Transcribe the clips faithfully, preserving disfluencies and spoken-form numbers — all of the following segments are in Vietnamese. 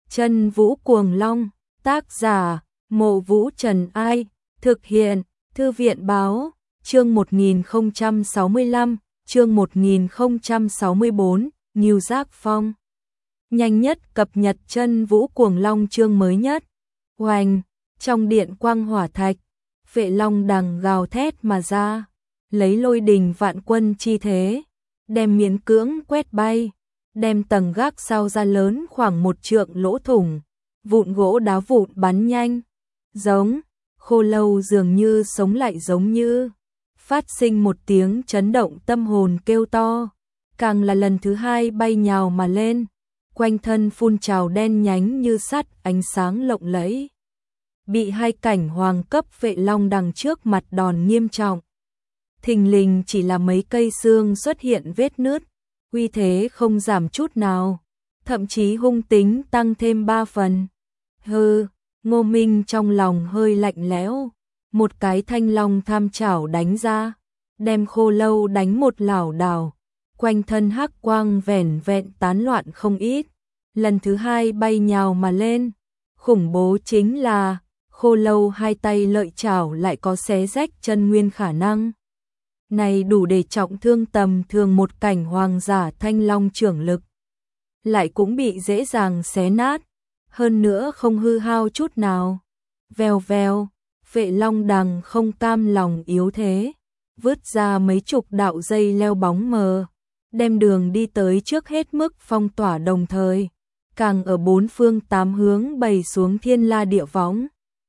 Chân Vũ Cuồng Long, tác giả, Mộ Vũ Trần Ai, thực hiện, Thư viện Báo, chương một nghìn không trăm sáu mươi lăm, chương một nghìn không trăm sáu mươi bốn, Ngưu Giác Phong. Nhanh nhất cập nhật Chân Vũ Cuồng Long chương mới nhất. Oanh, trong điện quang hỏa thạch, Phệ Long đằng gào thét mà ra, lấy lôi đình vạn quân chi thế, đem miễn cưỡng quét bay, đem tầng gác sau ra lớn khoảng một trượng lỗ thủng, vụn gỗ đá vụn bắn nhanh, giống, Khô Lâu dường như sống lại giống như, phát sinh một tiếng chấn động tâm hồn kêu to, càng là lần thứ hai bay nhào mà lên, quanh thân phun trào đen nhánh như sắt ánh sáng lộng lẫy. Bị hai cảnh hoàng cấp Phệ Long đằng trước mặt đòn nghiêm trọng. Thình lình chỉ là mấy cây xương xuất hiện vết nứt, uy thế không giảm chút nào, thậm chí hung tính tăng thêm ba phần. Hừ, Ngô Minh trong lòng hơi lạnh lẽo, một cái thanh long tham chảo đánh ra, đem Khô Lâu đánh một lảo đảo, quanh thân hắc quang vẻn vẹn tán loạn không ít, lần thứ hai bay nhào mà lên. Khủng bố chính là Khô Lâu hai tay lợi chảo lại có xé rách chân nguyên khả năng. Này đủ để trọng thương tầm thường một cảnh hoàng giả thanh long trưởng lực. Lại cũng bị dễ dàng xé nát, hơn nữa không hư hao chút nào. Vèo vèo, Phệ Long đằng không cam lòng yếu thế, vứt ra mấy chục đạo dây leo bóng mờ, đem đường đi tới trước hết mức phong tỏa đồng thời, càng ở bốn phương tám hướng bày xuống thiên la địa võng.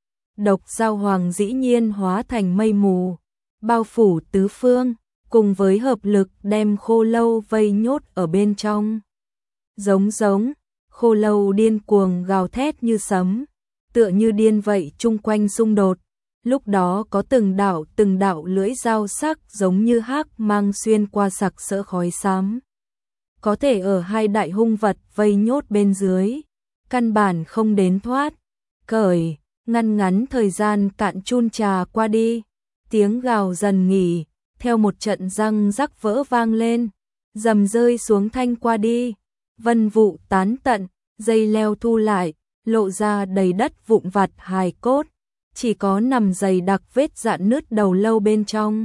Độc Dao Hoàng dĩ nhiên hóa thành mây mù, bao phủ tứ phương, cùng với hợp lực đem Khô Lâu vây nhốt ở bên trong. Giống giống, Khô Lâu điên cuồng gào thét như sấm, tựa như điên vậy chung quanh xung đột. Lúc đó có từng đạo từng đạo lưỡi dao sắc giống như hắc mang xuyên qua sặc sỡ khói xám. Có thể ở hai đại hung vật vây nhốt bên dưới, căn bản không đến thoát. Cởi, ngăn ngắn thời gian cạn chun trà qua đi, tiếng gào dần nghỉ, theo một trận răng rắc vỡ vang lên, rầm rơi xuống thanh qua đi, vân vụ tán tận, dây leo thu lại, lộ ra đầy đất vụn vặt hài cốt, chỉ có nằm dày đặc vết rạn nứt đầu lâu bên trong.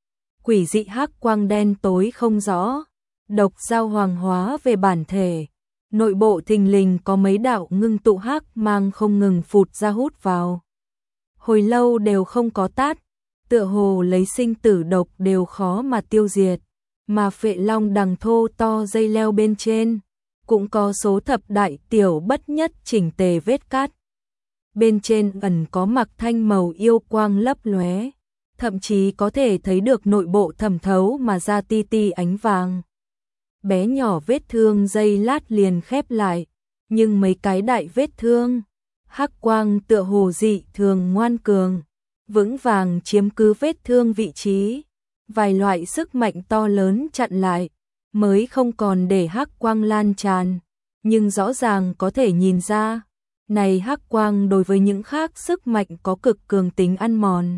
Quỷ dị hắc quang đen tối không rõ, Độc Dao Hoàng hóa về bản thể, nội bộ thình lình có mấy đạo ngưng tụ hắc mang không ngừng phụt ra hút vào. Hồi lâu đều không có tát, tựa hồ lấy sinh tử độc đều khó mà tiêu diệt, mà Phệ Long đằng thô to dây leo bên trên, cũng có số thập đại tiểu bất nhất chỉnh tề vết cắt. Bên trên ẩn có mặc thanh màu yêu quang lấp lóe, thậm chí có thể thấy được nội bộ thẩm thấu mà ra ti ti ánh vàng. Bé nhỏ vết thương dây lát liền khép lại, nhưng mấy cái đại vết thương, hắc quang tựa hồ dị thường ngoan cường, vững vàng chiếm cứ vết thương vị trí, vài loại sức mạnh to lớn chặn lại, mới không còn để hắc quang lan tràn, nhưng rõ ràng có thể nhìn ra, này hắc quang đối với những khác sức mạnh có cực cường tính ăn mòn.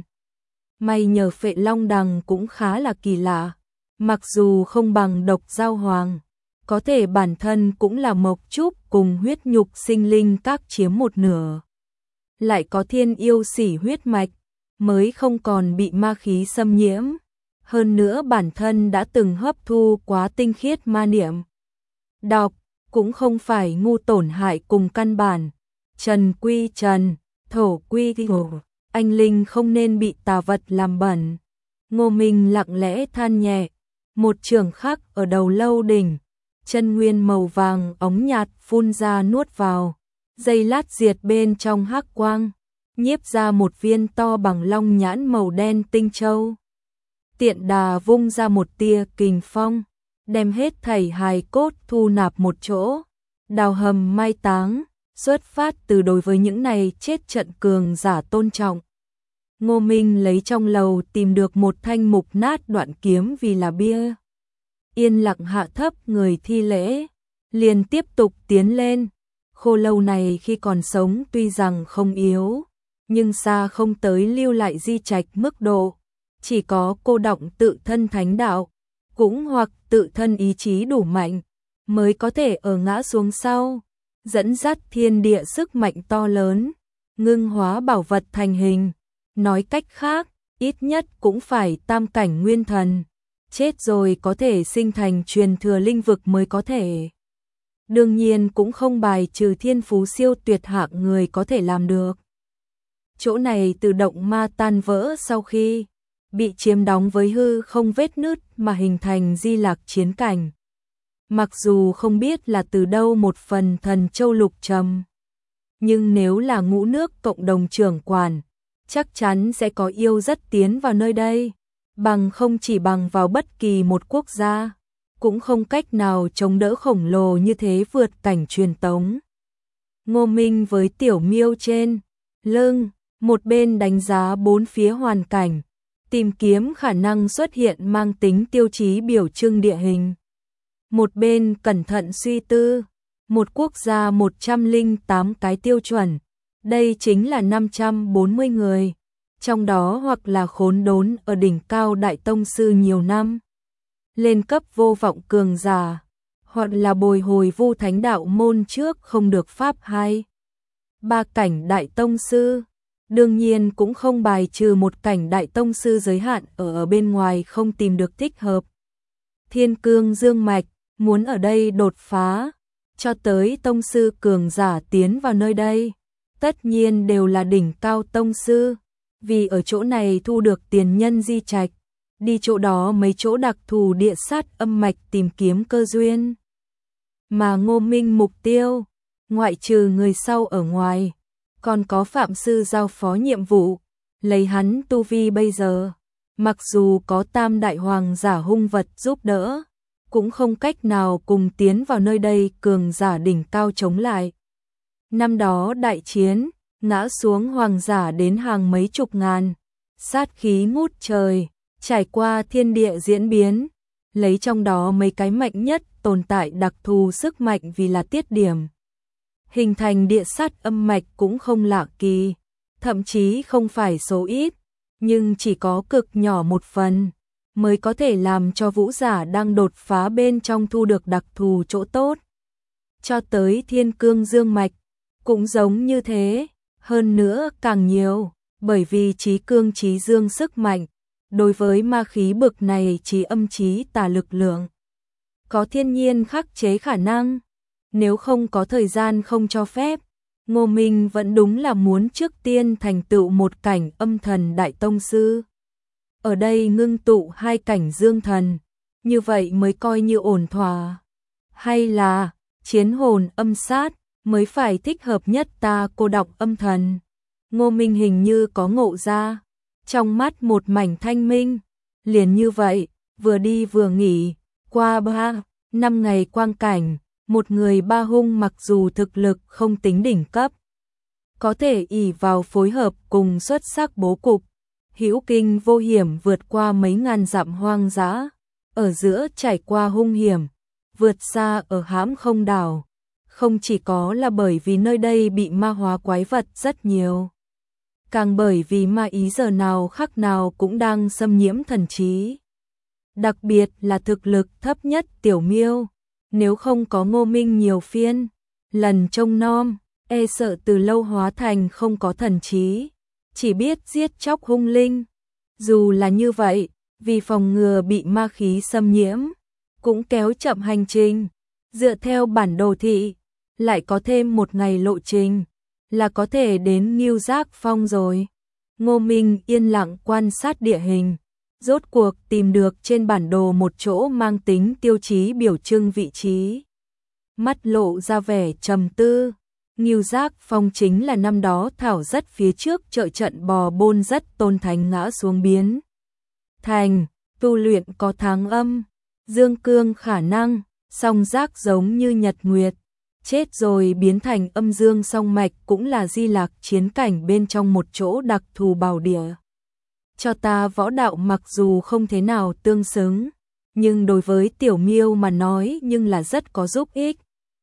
May nhờ Phệ Long đằng cũng khá là kỳ lạ, mặc dù không bằng Độc Dao Hoàng, có thể bản thân cũng là mộc trúc cùng huyết nhục sinh linh các chiếm một nửa. Lại có thiên yêu sỉ huyết mạch, mới không còn bị ma khí xâm nhiễm. Hơn nữa bản thân đã từng hấp thu quá tinh khiết ma niệm. Đọc, cũng không phải ngu tổn hại cùng căn bản. Trần quy trần, thổ quy thổ, anh linh không nên bị tà vật làm bẩn. Ngô Minh lặng lẽ than nhẹ, một trường khắc ở đầu lâu đỉnh, chân nguyên màu vàng óng nhạt phun ra nuốt vào, dây lát diệt bên trong hắc quang, nhiếp ra một viên to bằng long nhãn màu đen tinh châu. Tiện đà vung ra một tia kình phong, đem hết thảy hài cốt thu nạp một chỗ, đào hầm mai táng, xuất phát từ đối với những này chết trận cường giả tôn trọng. Ngô Minh lấy trong lầu tìm được một thanh mục nát đoạn kiếm vì là bia. Yên lặng hạ thấp người thi lễ, liền tiếp tục tiến lên. Khô Lâu này khi còn sống tuy rằng không yếu, nhưng xa không tới lưu lại di trạch mức độ, chỉ có cô đọng tự thân thánh đạo, cũng hoặc tự thân ý chí đủ mạnh, mới có thể ở ngã xuống sau, dẫn dắt thiên địa sức mạnh to lớn, ngưng hóa bảo vật thành hình. Nói cách khác, ít nhất cũng phải tam cảnh nguyên thần, chết rồi có thể sinh thành truyền thừa linh vực mới có thể. Đương nhiên cũng không bài trừ thiên phú siêu tuyệt hạng người có thể làm được. Chỗ này từ động ma tan vỡ sau khi bị chiếm đóng với hư không vết nứt mà hình thành di lạc chiến cảnh. Mặc dù không biết là từ đâu một phần thần châu lục trầm, nhưng nếu là ngũ nước cộng đồng trưởng quản, chắc chắn sẽ có yêu rất tiến vào nơi đây, bằng không chỉ bằng vào bất kỳ một quốc gia, cũng không cách nào chống đỡ khổng lồ như thế vượt cảnh truyền tống. Ngô Minh với Tiểu Miêu trên lưng, một bên đánh giá bốn phía hoàn cảnh, tìm kiếm khả năng xuất hiện mang tính tiêu chí biểu trưng địa hình. Một bên cẩn thận suy tư, một quốc gia một trăm lẻ tám cái tiêu chuẩn, đây chính là năm trăm bốn mươi người, trong đó hoặc là khốn đốn ở đỉnh cao đại tông sư nhiều năm, lên cấp vô vọng cường giả, hoặc là bồi hồi vu thánh đạo môn trước không được pháp hay. Ba cảnh đại tông sư, đương nhiên cũng không bài trừ một cảnh đại tông sư giới hạn ở, ở bên ngoài không tìm được thích hợp. Thiên cương dương mạch, muốn ở đây đột phá, cho tới tông sư cường giả tiến vào nơi đây, tất nhiên đều là đỉnh cao tông sư, vì ở chỗ này thu được tiền nhân di trạch, đi chỗ đó mấy chỗ đặc thù địa sát âm mạch tìm kiếm cơ duyên. Mà Ngô Minh mục tiêu, ngoại trừ người sau ở ngoài, còn có Phạm Sư giao phó nhiệm vụ, lấy hắn tu vi bây giờ, mặc dù có tam đại hoàng giả hung vật giúp đỡ, cũng không cách nào cùng tiến vào nơi đây cường giả đỉnh cao chống lại. Năm đó đại chiến, ngã xuống hoàng giả đến hàng mấy chục ngàn, sát khí ngút trời, trải qua thiên địa diễn biến, lấy trong đó mấy cái mạnh nhất tồn tại đặc thù sức mạnh vì là tiết điểm. Hình thành địa sát âm mạch cũng không lạ kỳ, thậm chí không phải số ít, nhưng chỉ có cực nhỏ một phần, mới có thể làm cho vũ giả đang đột phá bên trong thu được đặc thù chỗ tốt. Cho tới thiên cương dương mạch, cũng giống như thế, hơn nữa càng nhiều, bởi vì trí cương trí dương sức mạnh, đối với ma khí bực này trí âm trí tà lực lượng, có thiên nhiên khắc chế khả năng. Nếu không có thời gian không cho phép, Ngô Minh vẫn đúng là muốn trước tiên thành tựu một cảnh âm thần đại tông sư. Ở đây ngưng tụ hai cảnh dương thần, như vậy mới coi như ổn thỏa. Hay là, chiến hồn âm sát, mới phải thích hợp nhất ta cô đọc âm thần. Ngô Minh hình như có ngộ ra, trong mắt một mảnh thanh minh, liền như vậy, vừa đi vừa nghỉ, qua ba, năm ngày quang cảnh. Một người ba hung mặc dù thực lực không tính đỉnh cấp, có thể ỷ vào phối hợp cùng xuất sắc bố cục, hữu kinh vô hiểm vượt qua mấy ngàn dặm hoang dã, ở giữa trải qua hung hiểm, vượt xa ở hãm không đảo, không chỉ có là bởi vì nơi đây bị ma hóa quái vật rất nhiều, càng bởi vì ma ý giờ nào khắc nào cũng đang xâm nhiễm thần trí. Đặc biệt là thực lực thấp nhất Tiểu Miêu, nếu không có Ngô Minh nhiều phiên lần trông nom, e sợ từ lâu hóa thành không có thần trí, chỉ biết giết chóc hung linh. Dù là như vậy, vì phòng ngừa bị ma khí xâm nhiễm, cũng kéo chậm hành trình, dựa theo bản đồ thị, lại có thêm một ngày lộ trình, là có thể đến Ngưu Giác Phong rồi. Ngô Minh yên lặng quan sát địa hình, rốt cuộc tìm được trên bản đồ một chỗ mang tính tiêu chí biểu trưng vị trí. Mắt lộ ra vẻ trầm tư, Ngưu Giác Phong chính là năm đó thảo rất phía trước trợ trận bò bôn rất tôn thánh ngã xuống biến thành, tu luyện có tháng âm, dương cương khả năng, song giác giống như nhật nguyệt, chết rồi biến thành âm dương song mạch cũng là di lạc chiến cảnh bên trong một chỗ đặc thù bảo địa. Cho ta võ đạo mặc dù không thế nào tương xứng, nhưng đối với Tiểu Miêu mà nói nhưng là rất có giúp ích.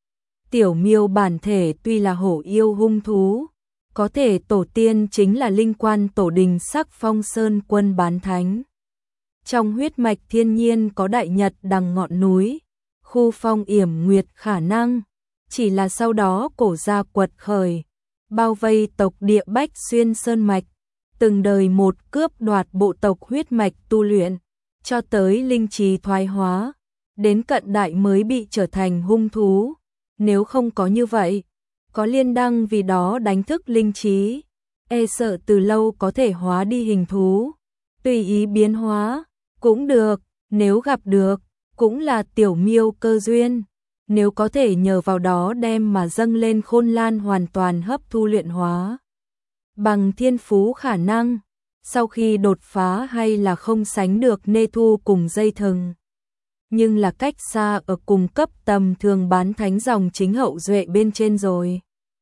Tiểu Miêu bản thể tuy là hổ yêu hung thú, có thể tổ tiên chính là linh quan tổ đình Sắc Phong Sơn quân bán thánh. Trong huyết mạch thiên nhiên có đại nhật đằng ngọn núi, khu phong yểm nguyệt khả năng, Chỉ là sau đó cổ gia quật khởi, bao vây tộc địa Bách Xuyên Sơn Mạch, từng đời một cướp đoạt bộ tộc huyết mạch tu luyện, cho tới linh trí thoái hóa, đến cận đại mới bị trở thành hung thú. Nếu không có như vậy, có Liên Đăng vì đó đánh thức linh trí, e sợ từ lâu có thể hóa đi hình thú, tùy ý biến hóa, cũng được, nếu gặp được, cũng là tiểu miêu cơ duyên, nếu có thể nhờ vào đó đem mà dâng lên Khôn Lan hoàn toàn hấp thu luyện hóa. Bằng thiên phú khả năng, sau khi đột phá hay là không sánh được Nê Thu cùng dây thừng. Nhưng là cách xa ở cùng cấp tầm thường bán thánh dòng chính hậu duệ bên trên rồi.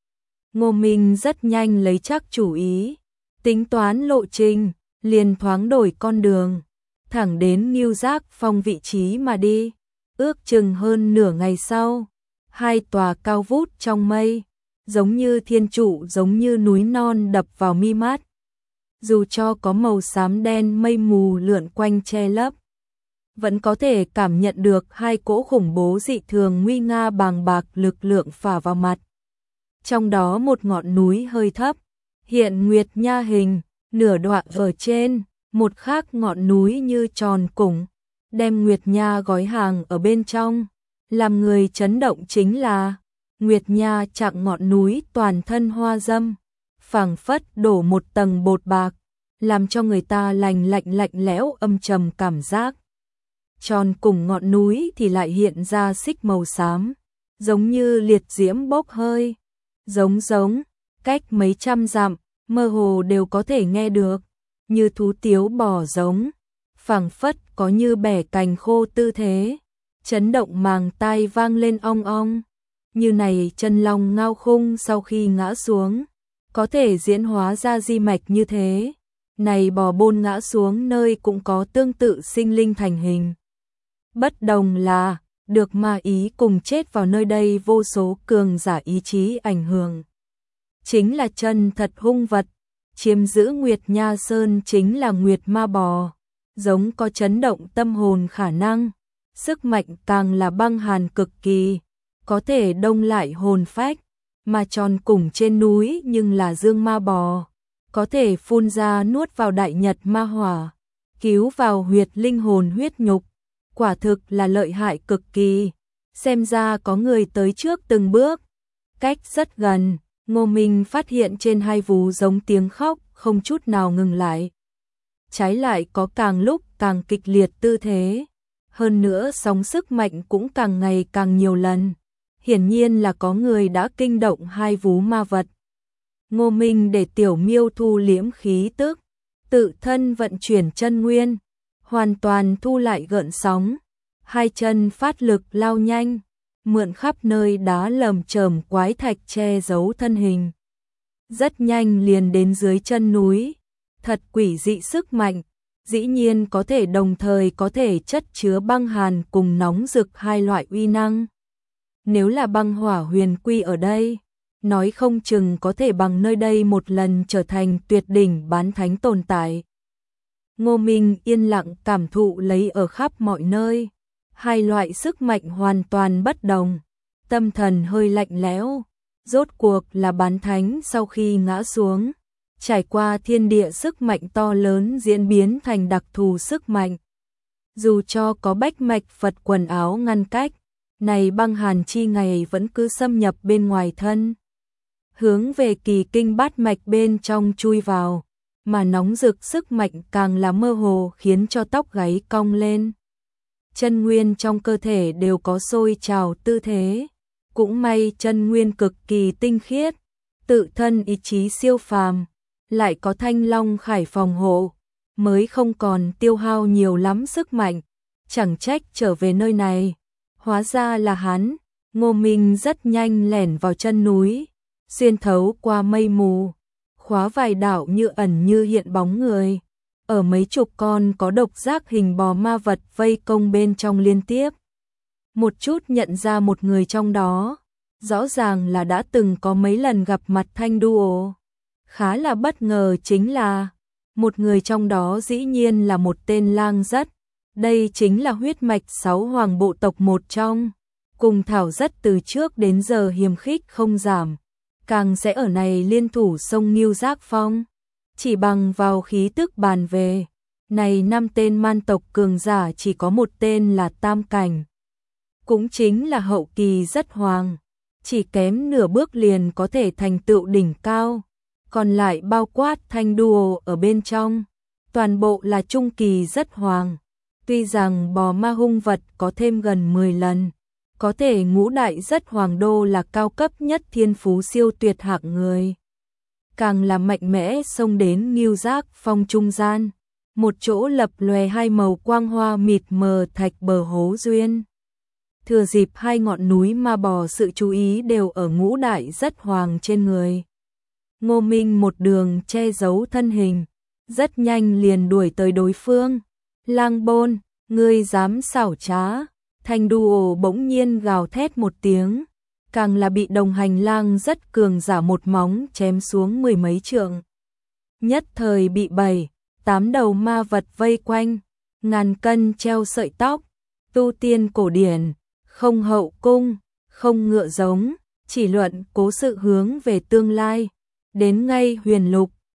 Ngô Minh rất nhanh lấy chắc chủ ý, tính toán lộ trình, liền thoáng đổi con đường, thẳng đến Ngưu Giác Phong vị trí mà đi. Ước chừng hơn nửa ngày sau, hai tòa cao vút trong mây, giống như thiên trụ giống như núi non đập vào mi mắt. Dù cho có màu xám đen mây mù lượn quanh che lấp, vẫn có thể cảm nhận được hai cỗ khủng bố dị thường nguy nga bàng bạc lực lượng phả vào mặt. Trong đó một ngọn núi hơi thấp, hiện nguyệt nha hình, nửa đoạn ở trên, một khác ngọn núi như tròn củng, đem nguyệt nha gói hàng ở bên trong. Làm người chấn động chính là, nguyệt nha chặn ngọn núi toàn thân hoa dâm, phảng phất đổ một tầng bột bạc, làm cho người ta lành lạnh lạnh lẽo âm trầm cảm giác. Tròn cùng ngọn núi thì lại hiện ra xích màu xám, giống như liệt diễm bốc hơi, giống giống, cách mấy trăm dặm, mơ hồ đều có thể nghe được, như thú tiếu bò giống, phảng phất có như bẻ cành khô tư thế, chấn động màng tai vang lên ong ong. Như này chân long ngao khung sau khi ngã xuống, có thể diễn hóa ra di mạch như thế. Này bò bôn ngã xuống nơi cũng có tương tự sinh linh thành hình. Bất đồng là, được ma ý cùng chết vào nơi đây vô số cường giả ý chí ảnh hưởng. Chính là chân thật hung vật, chiếm giữ Nguyệt Nha Sơn chính là Nguyệt Ma Bò, giống có chấn động tâm hồn khả năng, sức mạnh càng là băng hàn cực kỳ, có thể đông lại hồn phách, mà tròn cùng trên núi nhưng là Dương Ma Bò, có thể phun ra nuốt vào đại nhật ma hỏa, cứu vào huyệt linh hồn huyết nhục, quả thực là lợi hại cực kỳ. Xem ra có người tới trước từng bước, cách rất gần, Ngô Minh phát hiện trên hai vú giống tiếng khóc không chút nào ngừng lại. Trái lại có càng lúc càng kịch liệt tư thế, hơn nữa sóng sức mạnh cũng càng ngày càng nhiều lần. Hiển nhiên là có người đã kinh động hai vú ma vật. Ngô Minh để tiểu miêu thu liễm khí tức, tự thân vận chuyển chân nguyên, hoàn toàn thu lại gợn sóng, hai chân phát lực lao nhanh, mượn khắp nơi đá lởm chởm quái thạch che giấu thân hình. Rất nhanh liền đến dưới chân núi, thật quỷ dị sức mạnh, dĩ nhiên có thể đồng thời có thể chất chứa băng hàn cùng nóng rực hai loại uy năng. Nếu là băng hỏa huyền quy ở đây, nói không chừng có thể bằng nơi đây một lần trở thành tuyệt đỉnh bán thánh tồn tại. Ngô Minh yên lặng cảm thụ lấy ở khắp mọi nơi, hai loại sức mạnh hoàn toàn bất đồng, tâm thần hơi lạnh lẽo, rốt cuộc là bán thánh sau khi ngã xuống, trải qua thiên địa sức mạnh to lớn diễn biến thành đặc thù sức mạnh. Dù cho có bách mạch Phật quần áo ngăn cách, này băng hàn chi ngày vẫn cứ xâm nhập bên ngoài thân, hướng về kỳ kinh bát mạch bên trong chui vào, mà nóng rực sức mạnh càng là mơ hồ khiến cho tóc gáy cong lên. Chân nguyên trong cơ thể đều có sôi trào tư thế, cũng may chân nguyên cực kỳ tinh khiết, tự thân ý chí siêu phàm, lại có thanh long khải phòng hộ, mới không còn tiêu hao nhiều lắm sức mạnh, chẳng trách trở về nơi này. Hóa ra là hắn. Ngô Minh rất nhanh lẻn vào chân núi, xuyên thấu qua mây mù, khóa vài đạo như ẩn như hiện bóng người. Ở mấy chục con có độc giác hình bò ma vật vây công bên trong liên tiếp. Một chút nhận ra một người trong đó, rõ ràng là đã từng có mấy lần gặp mặt Thanh Duo. Khá là bất ngờ chính là, một người trong đó dĩ nhiên là một tên lang rất. Đây chính là huyết mạch sáu hoàng bộ tộc một trong, cùng Thảo rất từ trước đến giờ hiềm khích không giảm, càng sẽ ở này liên thủ sông Ngưu Giác Phong, chỉ bằng vào khí tức bàn về. Này năm tên man tộc cường giả chỉ có một tên là tam cảnh, cũng chính là hậu kỳ rất hoàng, chỉ kém nửa bước liền có thể thành tựu đỉnh cao, còn lại bao quát thanh đùa ở bên trong, toàn bộ là trung kỳ rất hoàng. Tuy rằng bò ma hung vật có thêm gần mười lần, có thể ngũ đại rất hoàng đô là cao cấp nhất thiên phú siêu tuyệt hạng người. Càng là mạnh mẽ xông đến Ngưu Giác Phong trung gian, một chỗ lập lòe hai màu quang hoa mịt mờ thạch bờ hố duyên. Thừa dịp hai ngọn núi ma bò sự chú ý đều ở ngũ đại rất hoàng trên người. Ngô Minh một đường che giấu thân hình, rất nhanh liền đuổi tới đối phương. Lang Bôn, ngươi dám xảo trá? Thanh đu bỗng nhiên gào thét một tiếng, càng là bị đồng hành lang rất cường giả một móng chém xuống mười mấy trượng. Nhất thời bị bảy, tám đầu ma vật vây quanh, ngàn cân treo sợi tóc, tu tiên cổ điển, không hậu cung, không ngựa giống, chỉ luận cố sự hướng về tương lai, đến ngay huyền lục,